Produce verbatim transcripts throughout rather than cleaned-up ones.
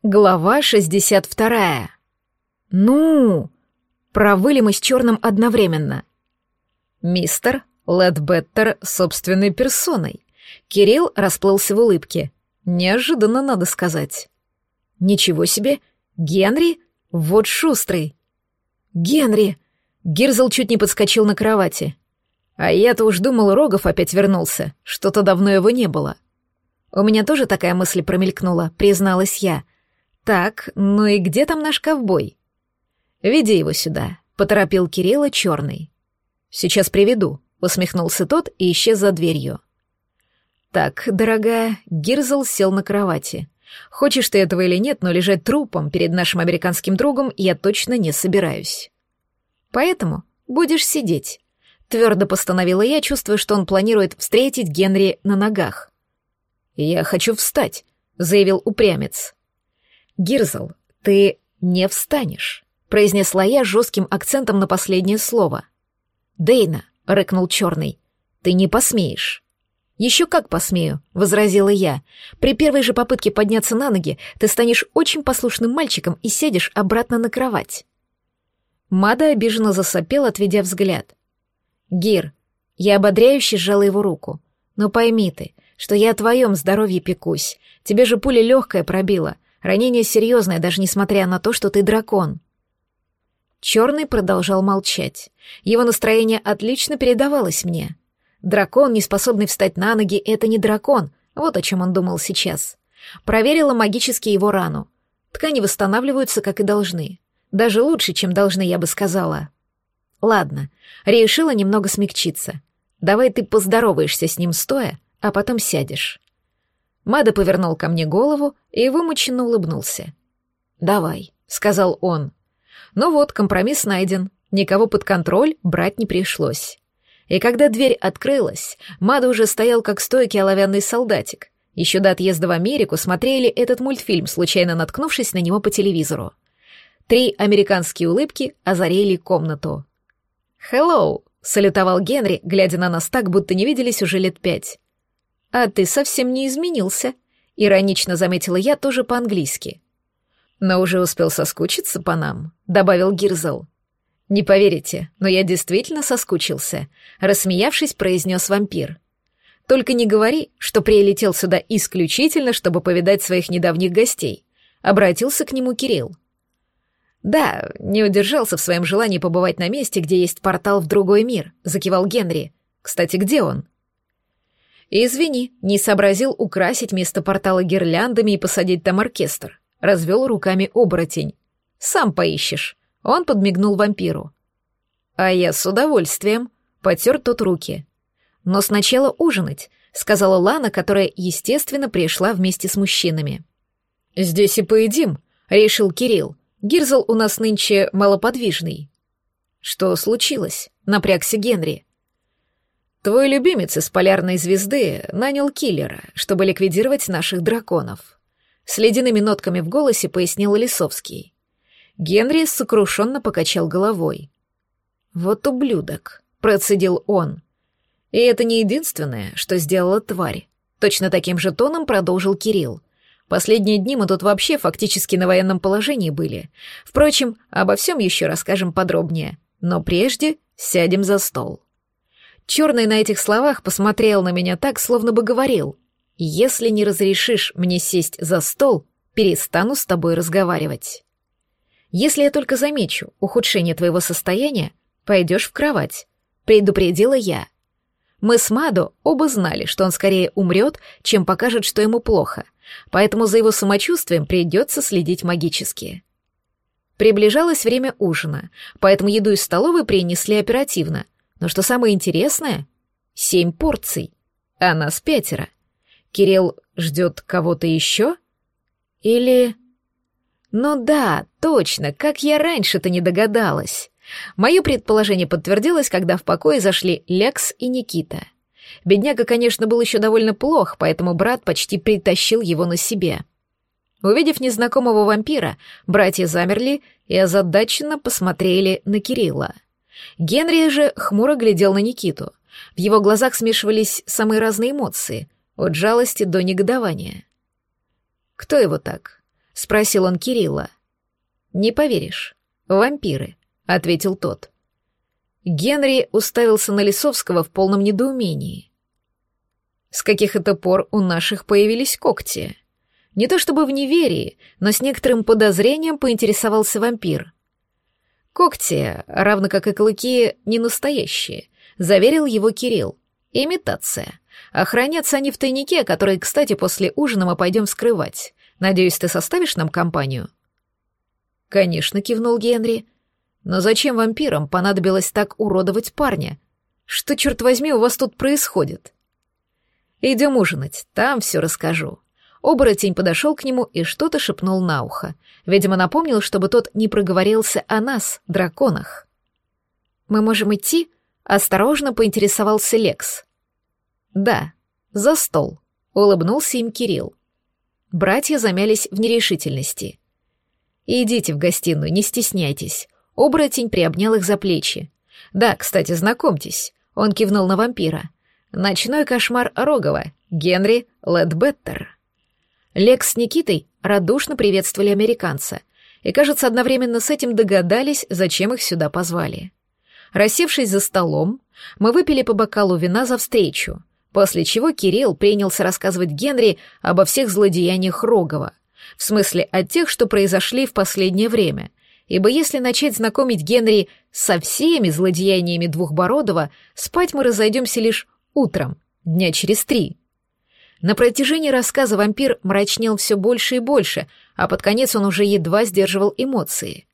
Глава шестьдесят вторая. Ну, провыли мы с Черным одновременно. Мистер Ледбеттер собственной персоной. Кирилл расплылся в улыбке. Неожиданно, надо сказать. Ничего себе, Генри? Вот шустрый. Генри! Гирзл чуть не подскочил на кровати. А я-то уж думал, Рогов опять вернулся. Что-то давно его не было. У меня тоже такая мысль промелькнула, призналась я. Так, ну и где там наш ковбой? Веди его сюда, поторопил Кирилла Черный. Сейчас приведу, усмехнулся тот и исчез за дверью. Так, дорогая, Гирзл сел на кровати. Хочешь ты этого или нет, но лежать трупом перед нашим американским другом я точно не собираюсь. Поэтому будешь сидеть, твердо постановила я, чувствуя, что он планирует встретить Генри на ногах. Я хочу встать, заявил упрямец. «Гирзл, ты не встанешь», — произнесла я жестким акцентом на последнее слово. «Дейна», — рыкнул Черный, — «ты не посмеешь». «Еще как посмею», — возразила я. «При первой же попытке подняться на ноги ты станешь очень послушным мальчиком и сядешь обратно на кровать». Мада обиженно засопел, отведя взгляд. «Гир», — я ободряюще сжала его руку, — «но пойми ты, что я о твоем здоровье пекусь. Тебе же пуля легкая пробила. Ранение серьезное, даже несмотря на то, что ты дракон». Черный продолжал молчать. Его настроение отлично передавалось мне. Дракон, не способный встать на ноги, это не дракон, вот о чем он думал сейчас. Проверила магически его рану. Ткани восстанавливаются, как и должны. Даже лучше, чем должны, я бы сказала. Ладно, решила немного смягчиться. Давай ты поздороваешься с ним стоя, а потом сядешь. Мада повернул ко мне голову и вымученно улыбнулся. «Давай», — сказал он. Ну вот, компромисс найден, никого под контроль брать не пришлось. И когда дверь открылась, Мада уже стоял как стойкий оловянный солдатик. Еще до отъезда в Америку смотрели этот мультфильм, случайно наткнувшись на него по телевизору. Три американские улыбки озарили комнату. «Hello», — салютовал Генри, глядя на нас так, будто не виделись уже лет пять. «А ты совсем не изменился», — иронично заметила я тоже по-английски. «Но уже успел соскучиться по нам», — добавил Гирзл. «Не поверите, но я действительно соскучился», — рассмеявшись, произнес вампир. «Только не говори, что прилетел сюда исключительно, чтобы повидать своих недавних гостей», — обратился к нему Кирилл. «Да, не удержался в своем желании побывать на месте, где есть портал в другой мир», — закивал Генри. «Кстати, где он?» «Извини, не сообразил украсить место портала гирляндами и посадить там оркестр», — развел руками оборотень. «Сам поищешь», — он подмигнул вампиру. «А я с удовольствием», — потер тот руки. «Но сначала ужинать», — сказала Лана, которая, естественно, пришла вместе с мужчинами. «Здесь и поедим», — решил Кирилл. «Гирзл у нас нынче малоподвижный». «Что случилось?» — напрягся Генри. «Твой любимец из полярной звезды нанял киллера, чтобы ликвидировать наших драконов», — с ледяными нотками в голосе пояснил Лисовский. Генри сокрушенно покачал головой. «Вот ублюдок», — процедил он. «И это не единственное, что сделала тварь», — точно таким же тоном продолжил Кирилл. «Последние дни мы тут вообще фактически на военном положении были. Впрочем, обо всем еще расскажем подробнее, но прежде сядем за стол». Черный на этих словах посмотрел на меня так, словно бы говорил: «Если не разрешишь мне сесть за стол, перестану с тобой разговаривать. Если я только замечу ухудшение твоего состояния, пойдешь в кровать», — предупредила я. Мы с Мадо оба знали, что он скорее умрет, чем покажет, что ему плохо, поэтому за его самочувствием придется следить магически. Приближалось время ужина, поэтому еду из столовой принесли оперативно. Но что самое интересное — семь порций, а нас пятеро. Кирилл ждет кого-то еще? Или... Ну да, точно, как я раньше-то не догадалась. Мое предположение подтвердилось, когда в покое зашли Лекс и Никита. Бедняга, конечно, был еще довольно плох, поэтому брат почти притащил его на себе. Увидев незнакомого вампира, братья замерли и озадаченно посмотрели на Кирилла. Генри же хмуро глядел на Никиту. В его глазах смешивались самые разные эмоции, от жалости до негодования. «Кто его так?» спросил он Кирилла. «Не поверишь. Вампиры», — ответил тот. Генри уставился на Лисовского в полном недоумении. «С каких это пор у наших появились когти?» Не то чтобы в неверии, но с некоторым подозрением поинтересовался вампир. «Когти, равно как и клыки, не настоящие», — заверил его Кирилл. «Имитация. А хранятся они в тайнике, который, кстати, после ужина мы пойдем вскрывать. Надеюсь, ты составишь нам компанию?» «Конечно», — кивнул Генри. «Но зачем вампирам понадобилось так уродовать парня? Что, черт возьми, у вас тут происходит?» «Идем ужинать, там все расскажу». Оборотень подошел к нему и что-то шепнул на ухо. Видимо, напомнил, чтобы тот не проговорился о нас, драконах. «Мы можем идти?» — осторожно поинтересовался Лекс. «Да, за стол», — улыбнулся им Кирилл. Братья замялись в нерешительности. «Идите в гостиную, не стесняйтесь». Оборотень приобнял их за плечи. «Да, кстати, знакомьтесь», — он кивнул на вампира. «Ночной кошмар Рогова, Генри Ледбеттер». Лекс с Никитой радушно приветствовали американца и, кажется, одновременно с этим догадались, зачем их сюда позвали. Рассевшись за столом, мы выпили по бокалу вина за встречу, после чего Кирилл принялся рассказывать Генри обо всех злодеяниях Рогова, в смысле о тех, что произошли в последнее время, ибо если начать знакомить Генри со всеми злодеяниями Двухбородова, спать мы разойдемся лишь утром, дня через три. На протяжении рассказа вампир мрачнел все больше и больше, а под конец он уже едва сдерживал эмоции.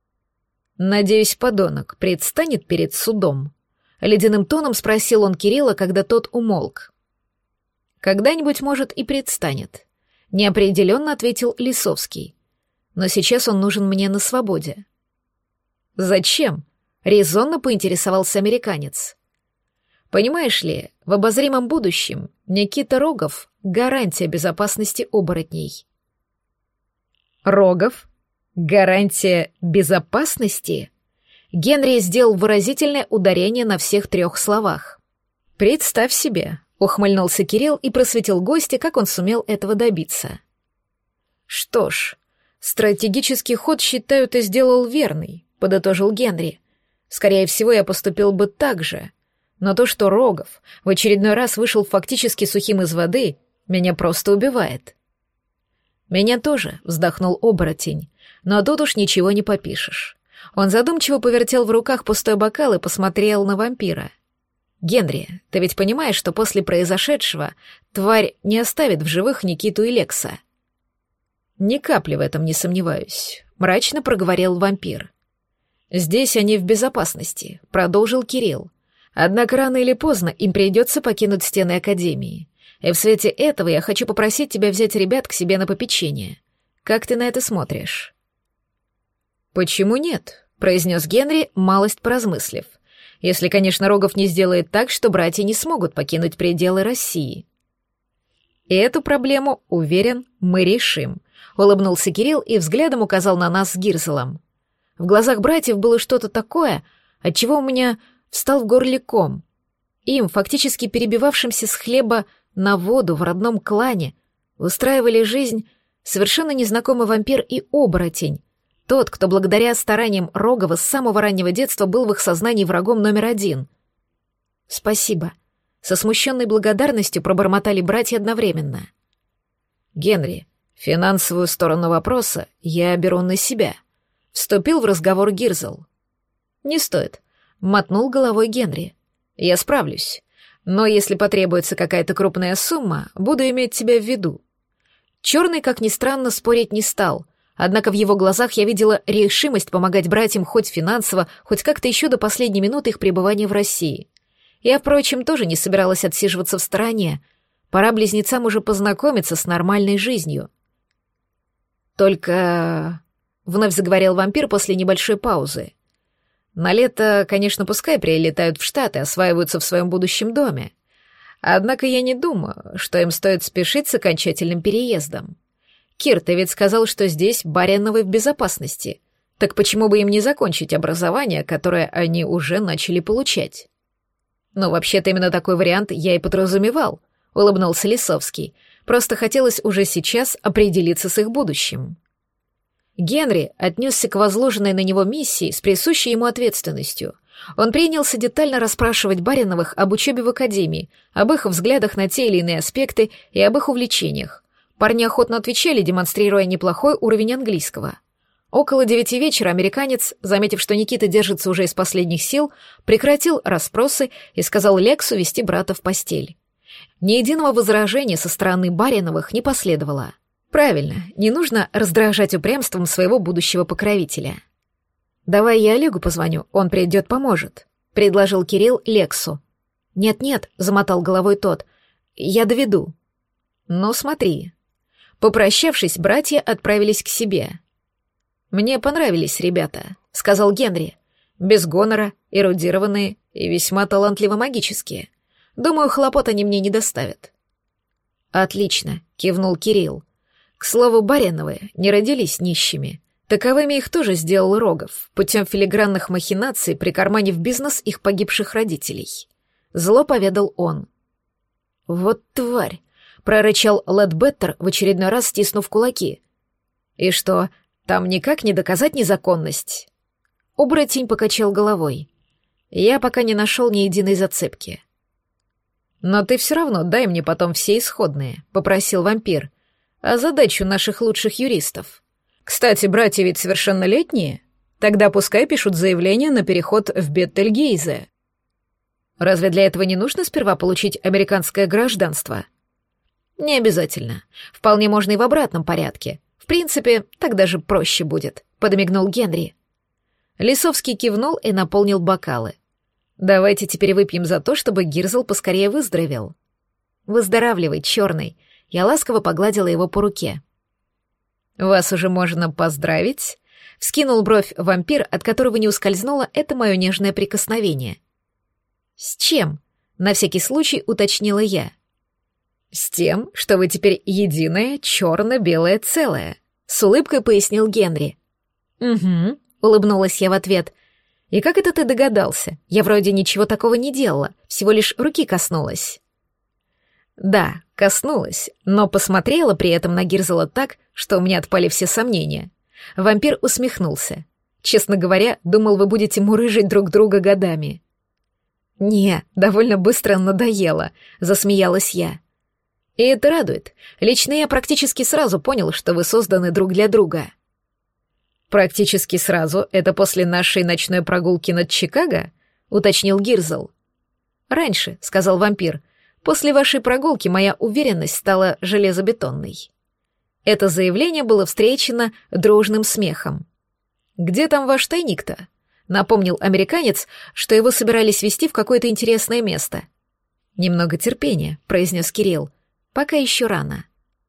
«Надеюсь, подонок предстанет перед судом?» — ледяным тоном спросил он Кирилла, когда тот умолк. «Когда-нибудь, может, и предстанет», — неопределенно ответил Лисовский. «Но сейчас он нужен мне на свободе». «Зачем?» — резонно поинтересовался американец. «Понимаешь ли, в обозримом будущем Никита Рогов — гарантия безопасности оборотней». «Рогов? Гарантия безопасности?» Генри сделал выразительное ударение на всех трех словах. «Представь себе», — ухмыльнулся Кирилл и просветил гостя, как он сумел этого добиться. «Что ж, стратегический ход, считаю, ты сделал верный», — подытожил Генри. «Скорее всего, я поступил бы так же. Но то, что Рогов в очередной раз вышел фактически сухим из воды, меня просто убивает». «Меня тоже», — вздохнул оборотень, «но тут уж ничего не попишешь». Он задумчиво повертел в руках пустой бокал и посмотрел на вампира. «Генри, ты ведь понимаешь, что после произошедшего тварь не оставит в живых Никиту и Лекса?» «Ни капли в этом не сомневаюсь», — мрачно проговорил вампир. «Здесь они в безопасности», — продолжил Кирилл. «Однако рано или поздно им придется покинуть стены Академии. И в свете этого я хочу попросить тебя взять ребят к себе на попечение. Как ты на это смотришь?» «Почему нет?» — произнес Генри, малость поразмыслив. «Если, конечно, Рогов не сделает так, что братья не смогут покинуть пределы России». «И эту проблему, уверен, мы решим», — улыбнулся Кирилл и взглядом указал на нас с Гирзелом. В глазах братьев было что-то такое, отчего у меня встал в горле ком. Им, фактически перебивавшимся с хлеба на воду в родном клане, устраивали жизнь совершенно незнакомый вампир и оборотень, тот, кто благодаря стараниям Рогова с самого раннего детства был в их сознании врагом номер один. «Спасибо», — со смущенной благодарностью пробормотали братья одновременно. «Генри, финансовую сторону вопроса я беру на себя», — вступил в разговор Гирзел. «Не стоит», — мотнул головой Генри. «Я справлюсь. Но если потребуется какая-то крупная сумма, буду иметь тебя в виду». Черный, как ни странно, спорить не стал, однако в его глазах я видела решимость помогать братьям хоть финансово, хоть как-то еще до последней минуты их пребывания в России. Я, впрочем, тоже не собиралась отсиживаться в стороне. Пора близнецам уже познакомиться с нормальной жизнью. «Только...» — вновь заговорил вампир после небольшой паузы. «На лето, конечно, пускай прилетают в Штаты, осваиваются в своем будущем доме. Однако я не думаю, что им стоит спешить с окончательным переездом. Кир, ты ведь сказал, что здесь Баряновы в безопасности. Так почему бы им не закончить образование, которое они уже начали получать?» «Ну, вообще-то именно такой вариант я и подразумевал», — улыбнулся Лисовский. «Просто хотелось уже сейчас определиться с их будущим». Генри отнесся к возложенной на него миссии с присущей ему ответственностью. Он принялся детально расспрашивать Бариновых об учебе в академии, об их взглядах на те или иные аспекты и об их увлечениях. Парни охотно отвечали, демонстрируя неплохой уровень английского. Около девяти вечера американец, заметив, что Никита держится уже из последних сил, прекратил расспросы и сказал Лексу вести брата в постель. Ни единого возражения со стороны Бариновых не последовало. Правильно, не нужно раздражать упрямством своего будущего покровителя. «Давай я Олегу позвоню, он придет, поможет», — предложил Кирилл Лексу. «Нет-нет», — замотал головой тот, — «я доведу». «Ну, смотри». Попрощавшись, братья отправились к себе. «Мне понравились ребята», — сказал Генри. «Без гонора, эрудированные и весьма талантливо-магические. Думаю, хлопот они мне не доставят». «Отлично», — кивнул Кирилл. «К слову, Бариновы не родились нищими. Таковыми их тоже сделал Рогов, путем филигранных махинаций прикарманив бизнес их погибших родителей». Зло поведал он. «Вот тварь!» — прорычал Ледбеттер, в очередной раз стиснув кулаки. «И что, там никак не доказать незаконность?» Оборотень покачал головой. «Я пока не нашел ни единой зацепки». «Но ты все равно дай мне потом все исходные», — попросил вампир. «А задачу наших лучших юристов. Кстати, братья ведь совершеннолетние. Тогда пускай пишут заявление на переход в Беттельгейзе». «Разве для этого не нужно сперва получить американское гражданство?» «Не обязательно. Вполне можно и в обратном порядке. В принципе, так даже проще будет», — подмигнул Генри. Лисовский кивнул и наполнил бокалы. «Давайте теперь выпьем за то, чтобы Гирзл поскорее выздоровел». «Выздоравливай, черный». Я ласково погладила его по руке. «Вас уже можно поздравить?» — вскинул бровь вампир, от которого не ускользнуло это мое нежное прикосновение. «С чем?» — на всякий случай уточнила я. «С тем, что вы теперь единое черно-белое целое», — с улыбкой пояснил Генри. «Угу», — улыбнулась я в ответ. «И как это ты догадался? Я вроде ничего такого не делала, всего лишь руки коснулась». «Да, коснулась, но посмотрела при этом на Гирзела так, что у меня отпали все сомнения». Вампир усмехнулся. «Честно говоря, думал, вы будете мурыжить друг друга годами». «Не, довольно быстро надоело», — засмеялась я. «И это радует. Лично я практически сразу понял, что вы созданы друг для друга». «Практически сразу? Это после нашей ночной прогулки над Чикаго?» — уточнил Гирзл. «Раньше», — сказал вампир. «После вашей прогулки моя уверенность стала железобетонной». Это заявление было встречено дружным смехом. «Где там ваш тайник-то?» — напомнил американец, что его собирались везти в какое-то интересное место. «Немного терпения», — произнес Кирилл. «Пока еще рано».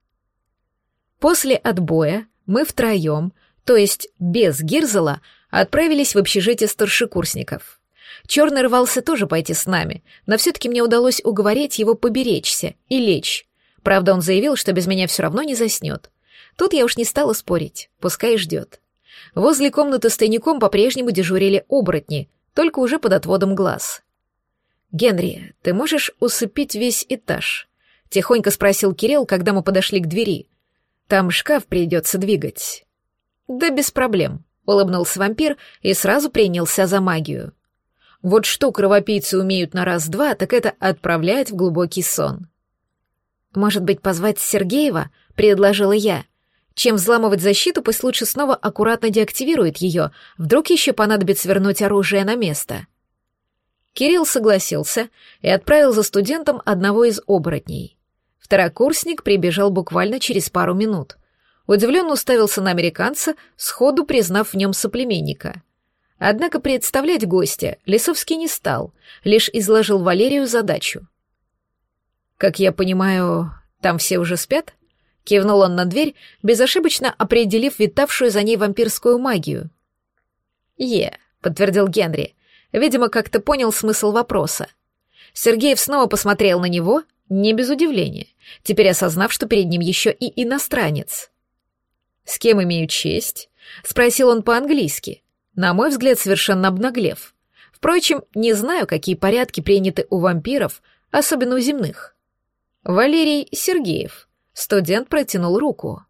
После отбоя мы втроем, то есть без Гирзела, отправились в общежитие старшекурсников. Черный рвался тоже пойти с нами, но все-таки мне удалось уговорить его поберечься и лечь. Правда, он заявил, что без меня все равно не заснет. Тут я уж не стала спорить, пускай ждет. Возле комнаты с тайником по-прежнему дежурили оборотни, только уже под отводом глаз. «Генри, ты можешь усыпить весь этаж?» — тихонько спросил Кирилл, когда мы подошли к двери. «Там шкаф придется двигать». «Да без проблем», — улыбнулся вампир и сразу принялся за магию. Вот что кровопийцы умеют на раз-два, так это отправлять в глубокий сон. «Может быть, позвать Сергеева?» — предложила я. «Чем взламывать защиту, пусть лучше снова аккуратно деактивирует ее, вдруг еще понадобится вернуть оружие на место». Кирилл согласился и отправил за студентом одного из оборотней. Второкурсник прибежал буквально через пару минут. Удивленно уставился на американца, сходу признав в нем соплеменника. Однако представлять гостя Лисовский не стал, лишь изложил Валерию задачу. «Как я понимаю, там все уже спят?» — кивнул он на дверь, безошибочно определив витавшую за ней вампирскую магию. «Е», — подтвердил Генри, видимо, как-то понял смысл вопроса. Сергеев снова посмотрел на него, не без удивления, теперь осознав, что перед ним еще и иностранец. «С кем имею честь?» — спросил он по-английски, на мой взгляд, совершенно обнаглев. Впрочем, не знаю, какие порядки приняты у вампиров, особенно у земных. «Валерий Сергеев», — студент протянул руку.